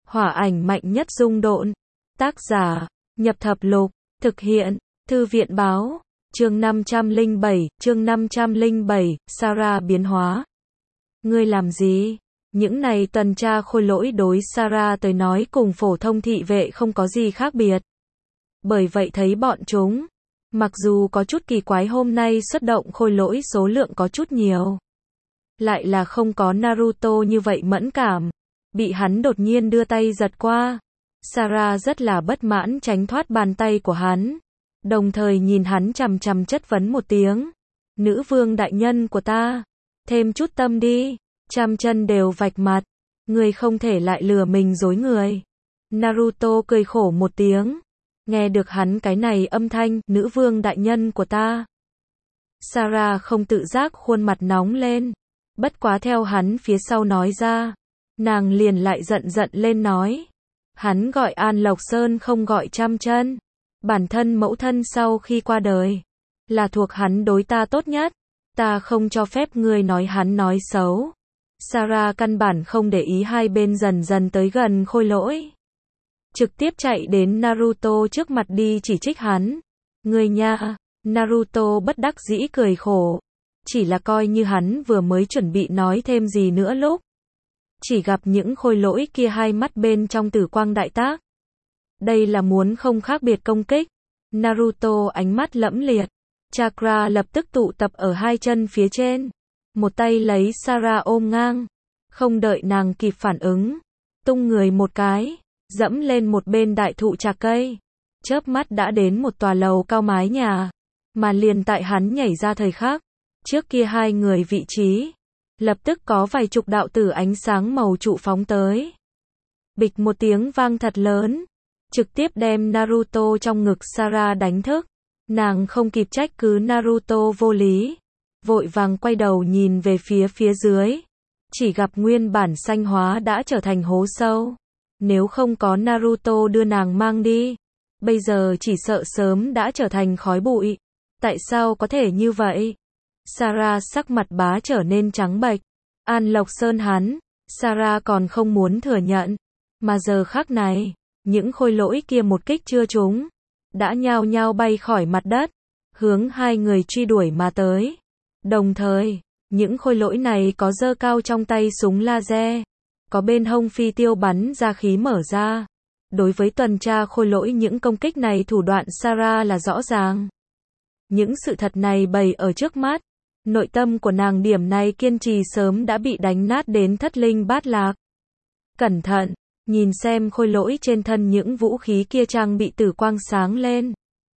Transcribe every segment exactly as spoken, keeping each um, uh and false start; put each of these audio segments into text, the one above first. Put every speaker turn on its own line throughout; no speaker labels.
Hỏa ảnh mạnh nhất dung độn. Tác giả, Nhập Thập Lục. Thực hiện, Thư viện báo. Chương năm trăm lẻ bảy, chương năm trăm lẻ bảy, Sarah biến hóa. Ngươi làm gì? Những này tuần tra khôi lỗi đối Sarah tới nói cùng phổ thông thị vệ không có gì khác biệt. Bởi vậy thấy bọn chúng, mặc dù có chút kỳ quái hôm nay xuất động khôi lỗi số lượng có chút nhiều. Lại là không có Naruto như vậy mẫn cảm. Bị hắn đột nhiên đưa tay giật qua. Sarah rất là bất mãn tránh thoát bàn tay của hắn. Đồng thời nhìn hắn chằm chằm chất vấn một tiếng. Nữ vương đại nhân của ta. Thêm chút tâm đi. Trăm chân đều vạch mặt. Người không thể lại lừa mình dối người. Naruto cười khổ một tiếng. Nghe được hắn cái này âm thanh, nữ vương đại nhân của ta. Sarah không tự giác khuôn mặt nóng lên. Bất quá theo hắn phía sau nói ra. Nàng liền lại giận giận lên nói. Hắn gọi An Lộc Sơn không gọi Trăm Chân. Bản thân mẫu thân sau khi qua đời. Là thuộc hắn đối ta tốt nhất. Ta không cho phép ngươi nói hắn nói xấu. Sarah căn bản không để ý hai bên dần dần tới gần khôi lỗi. Trực tiếp chạy đến Naruto trước mặt đi chỉ trích hắn. Ngươi nha, Naruto bất đắc dĩ cười khổ. Chỉ là coi như hắn vừa mới chuẩn bị nói thêm gì nữa lúc. Chỉ gặp những khôi lỗi kia hai mắt bên trong tử quang đại tác. Đây là muốn không khác biệt công kích. Naruto ánh mắt lẫm liệt. Chakra lập tức tụ tập ở hai chân phía trên. Một tay lấy Sarah ôm ngang. Không đợi nàng kịp phản ứng. Tung người một cái. Dẫm lên một bên đại thụ trạc cây. Chớp mắt đã đến một tòa lầu cao mái nhà. Mà liền tại hắn nhảy ra thời khắc. Trước kia hai người vị trí. Lập tức có vài chục đạo tử ánh sáng màu trụ phóng tới. Bịch một tiếng vang thật lớn. Trực tiếp đem Naruto trong ngực Sarah đánh thức. Nàng không kịp trách cứ Naruto vô lý. Vội vàng quay đầu nhìn về phía phía dưới. Chỉ gặp nguyên bản xanh hóa đã trở thành hố sâu. Nếu không có Naruto đưa nàng mang đi. Bây giờ chỉ sợ sớm đã trở thành khói bụi. Tại sao có thể như vậy? Sarah sắc mặt bá trở nên trắng bệch. An Lộc Sơn hắn, Sarah còn không muốn thừa nhận. Mà giờ khắc này, những khôi lỗi kia một kích chưa trúng. Đã nhao nhao bay khỏi mặt đất. Hướng hai người truy đuổi mà tới. Đồng thời, những khôi lỗi này có giơ cao trong tay súng laser. Có bên hông phi tiêu bắn ra khí mở ra. Đối với tuần tra khôi lỗi những công kích này thủ đoạn Sarah là rõ ràng. Những sự thật này bày ở trước mắt. Nội tâm của nàng điểm này kiên trì sớm đã bị đánh nát đến thất linh bát lạc. Cẩn thận, nhìn xem khôi lỗi trên thân những vũ khí kia trang bị tử quang sáng lên.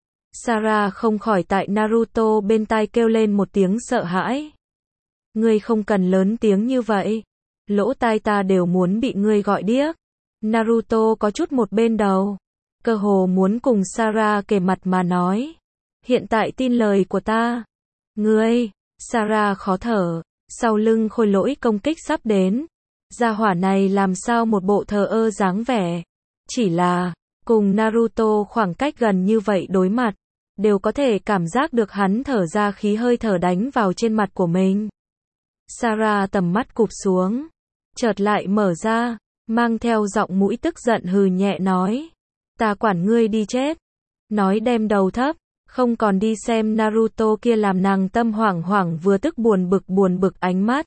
Sarah không khỏi tại Naruto bên tai kêu lên một tiếng sợ hãi. Ngươi không cần lớn tiếng như vậy. Lỗ tai ta đều muốn bị ngươi gọi điếc. Naruto có chút một bên đầu. Cơ hồ muốn cùng Sarah kề mặt mà nói. Hiện tại tin lời của ta. Ngươi, Sarah khó thở. Sau lưng khôi lỗi công kích sắp đến. Gia hỏa này làm sao một bộ thờ ơ dáng vẻ. Chỉ là, cùng Naruto khoảng cách gần như vậy đối mặt. Đều có thể cảm giác được hắn thở ra khí hơi thở đánh vào trên mặt của mình. Sarah tầm mắt cụp xuống. Chợt lại mở ra. Mang theo giọng mũi tức giận hừ nhẹ nói. Ta quản ngươi đi chết. Nói đem đầu thấp. Không còn đi xem Naruto kia làm nàng tâm hoảng hoảng vừa tức buồn bực buồn bực ánh mắt.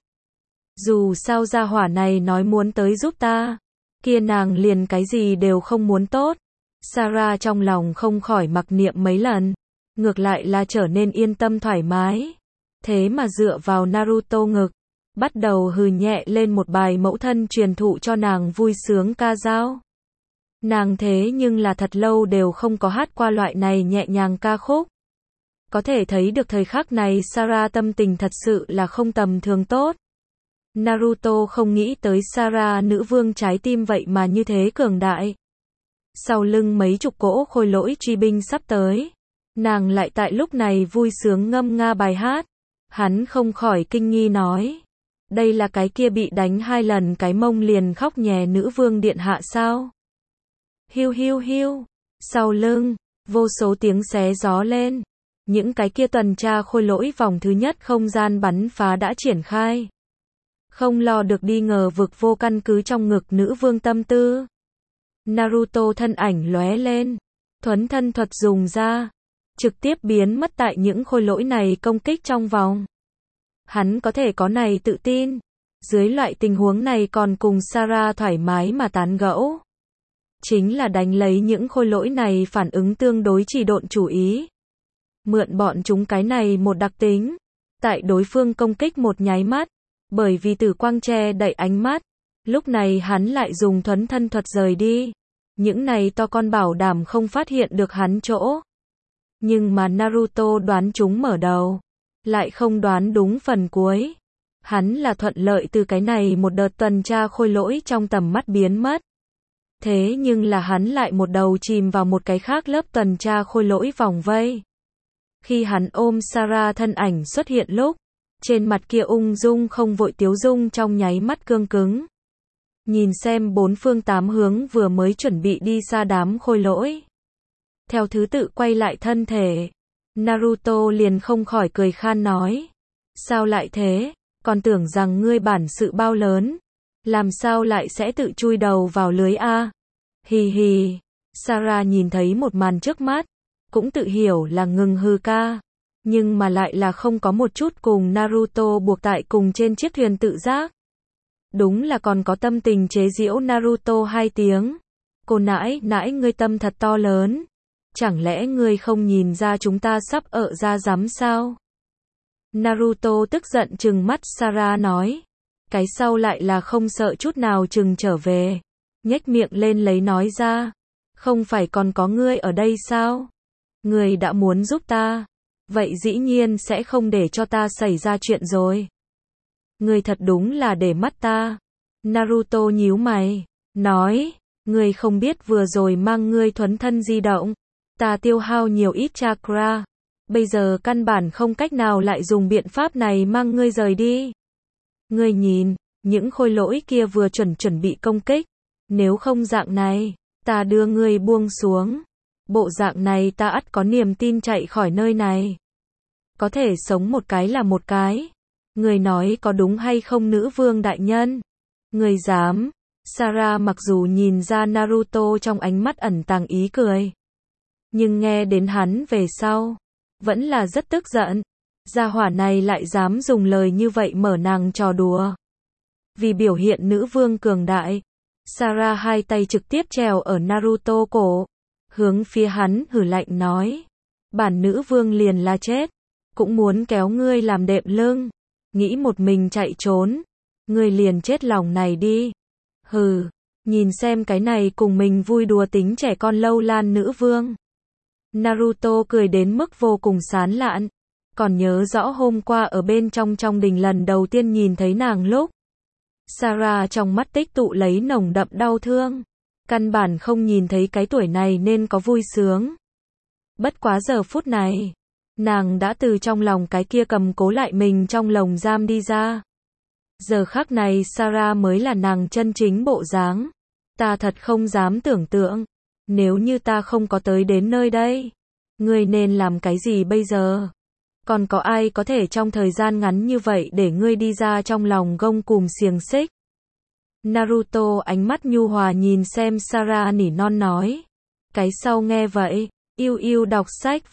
Dù sao gia hỏa này nói muốn tới giúp ta. Kia nàng liền cái gì đều không muốn tốt. Sarah trong lòng không khỏi mặc niệm mấy lần. Ngược lại là trở nên yên tâm thoải mái. Thế mà dựa vào Naruto ngực. Bắt đầu hừ nhẹ lên một bài mẫu thân truyền thụ cho nàng vui sướng ca dao. Nàng thế nhưng là thật lâu đều không có hát qua loại này nhẹ nhàng ca khúc. Có thể thấy được thời khắc này Sarah tâm tình thật sự là không tầm thường tốt. Naruto không nghĩ tới Sarah nữ vương trái tim vậy mà như thế cường đại. Sau lưng mấy chục cỗ khôi lỗi truy binh sắp tới. Nàng lại tại lúc này vui sướng ngâm nga bài hát. Hắn không khỏi kinh nghi nói. Đây là cái kia bị đánh hai lần cái mông liền khóc nhè nữ vương điện hạ sao? Hiu hiu hiu. Sau lưng, vô số tiếng xé gió lên. Những cái kia tuần tra khôi lỗi vòng thứ nhất không gian bắn phá đã triển khai. Không lo được đi ngờ vực vô căn cứ trong ngực nữ vương tâm tư. Naruto thân ảnh lóe lên, thuấn thân thuật dùng ra, trực tiếp biến mất tại những khôi lỗi này công kích trong vòng. Hắn có thể có này tự tin, dưới loại tình huống này còn cùng Sarah thoải mái mà tán gẫu. Chính là đánh lấy những khôi lỗi này phản ứng tương đối trì độn chủ ý. Mượn bọn chúng cái này một đặc tính, tại đối phương công kích một nháy mắt, bởi vì tử quang che đậy ánh mắt, lúc này hắn lại dùng thuấn thân thuật rời đi. Những này to con bảo đảm không phát hiện được hắn chỗ. Nhưng mà Naruto đoán chúng mở đầu, lại không đoán đúng phần cuối. Hắn là thuận lợi từ cái này một đợt tuần tra khôi lỗi trong tầm mắt biến mất. Thế nhưng là hắn lại một đầu chìm vào một cái khác lớp tuần tra khôi lỗi vòng vây. Khi hắn ôm Sarah thân ảnh xuất hiện lúc, trên mặt kia ung dung không vội tiếu dung trong nháy mắt cương cứng. Nhìn xem bốn phương tám hướng vừa mới chuẩn bị đi xa đám khôi lỗi. Theo thứ tự quay lại thân thể, Naruto liền không khỏi cười khan nói. Sao lại thế, còn tưởng rằng ngươi bản sự bao lớn, làm sao lại sẽ tự chui đầu vào lưới a? Hì hì, Sarah nhìn thấy một màn trước mắt, cũng tự hiểu là ngừng hư ca, nhưng mà lại là không có một chút cùng Naruto buộc tại cùng trên chiếc thuyền tự giác. Đúng là còn có tâm tình chế giễu Naruto hai tiếng. Cô nãi, nãi ngươi tâm thật to lớn. Chẳng lẽ ngươi không nhìn ra chúng ta sắp ở ra rắm sao? Naruto tức giận trừng mắt Sarah nói. Cái sau lại là không sợ chút nào trừng trở về. Nhếch miệng lên lấy nói ra. Không phải còn có ngươi ở đây sao? Ngươi đã muốn giúp ta. Vậy dĩ nhiên sẽ không để cho ta xảy ra chuyện rồi. Ngươi thật đúng là để mắt ta. Naruto nhíu mày, nói, ngươi không biết vừa rồi mang ngươi thuấn thân di động, ta tiêu hao nhiều ít chakra, bây giờ căn bản không cách nào lại dùng biện pháp này mang ngươi rời đi. Ngươi nhìn, những khôi lỗi kia vừa chuẩn chuẩn bị công kích, nếu không dạng này, ta đưa ngươi buông xuống. Bộ dạng này ta ắt có niềm tin chạy khỏi nơi này. Có thể sống một cái là một cái. Người nói có đúng hay không nữ vương đại nhân? Người dám. Sarah mặc dù nhìn ra Naruto trong ánh mắt ẩn tàng ý cười. Nhưng nghe đến hắn về sau, vẫn là rất tức giận. Gia hỏa này lại dám dùng lời như vậy mở nàng trò đùa. Vì biểu hiện nữ vương cường đại, Sarah hai tay trực tiếp trèo ở Naruto cổ. Hướng phía hắn hử lạnh nói. Bản nữ vương liền là chết. Cũng muốn kéo ngươi làm đệm lưng. Nghĩ một mình chạy trốn, ngươi liền chết lòng này đi. Hừ, nhìn xem cái này cùng mình vui đùa tính trẻ con lâu lan nữ vương. Naruto cười đến mức vô cùng sán lạn, còn nhớ rõ hôm qua ở bên trong trong đình lần đầu tiên nhìn thấy nàng lúc. Sarah trong mắt tích tụ lấy nồng đậm đau thương, căn bản không nhìn thấy cái tuổi này nên có vui sướng. Bất quá giờ phút này, nàng đã từ trong lòng cái kia cầm cố lại mình trong lồng giam đi ra. Giờ khắc này Sarah mới là nàng chân chính bộ dáng. Ta thật không dám tưởng tượng. Nếu như ta không có tới đến nơi đây, ngươi nên làm cái gì bây giờ? Còn có ai có thể trong thời gian ngắn như vậy để ngươi đi ra trong lòng gông cùm xiềng xích? Naruto ánh mắt nhu hòa nhìn xem Sarah nỉ non nói. Cái sau nghe vậy, yêu yêu đọc sách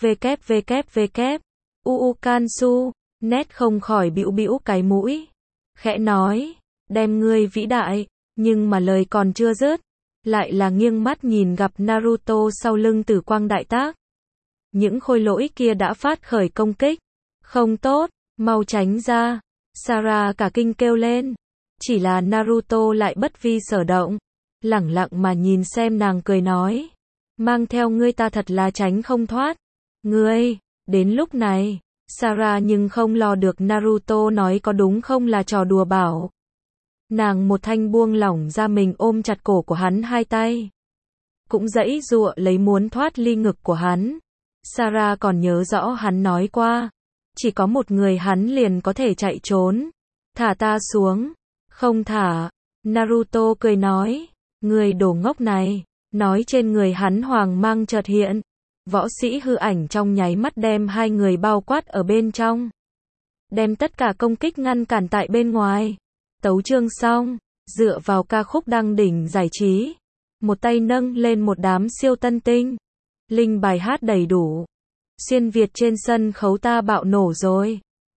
www. Uukansu, nét không khỏi bĩu bĩu cái mũi. Khẽ nói, đem ngươi vĩ đại, nhưng mà lời còn chưa dứt, lại là nghiêng mắt nhìn gặp Naruto sau lưng tử quang đại tác. Những khôi lỗi kia đã phát khởi công kích. Không tốt, mau tránh ra. Sarah cả kinh kêu lên. Chỉ là Naruto lại bất vi sở động. Lẳng lặng mà nhìn xem nàng cười nói. Mang theo ngươi ta thật là tránh không thoát. Ngươi, đến lúc này, Sarah nhưng không lo được Naruto nói có đúng không là trò đùa bảo. Nàng một thanh buông lỏng ra mình ôm chặt cổ của hắn hai tay. Cũng giãy giụa lấy muốn thoát ly ngực của hắn. Sarah còn nhớ rõ hắn nói qua. Chỉ có một người hắn liền có thể chạy trốn. Thả ta xuống. Không thả. Naruto cười nói. Người đồ ngốc này. Nói trên người hắn hoàng mang chợt hiện. Võ sĩ hư ảnh trong nháy mắt đem hai người bao quát ở bên trong. Đem tất cả công kích ngăn cản tại bên ngoài. Tấu chương xong. Dựa vào ca khúc đăng đỉnh giải trí. một tay nâng lên một đám siêu tân tinh. Linh bài hát đầy đủ. Xuyên Việt trên sân khấu ta bạo nổ rồi.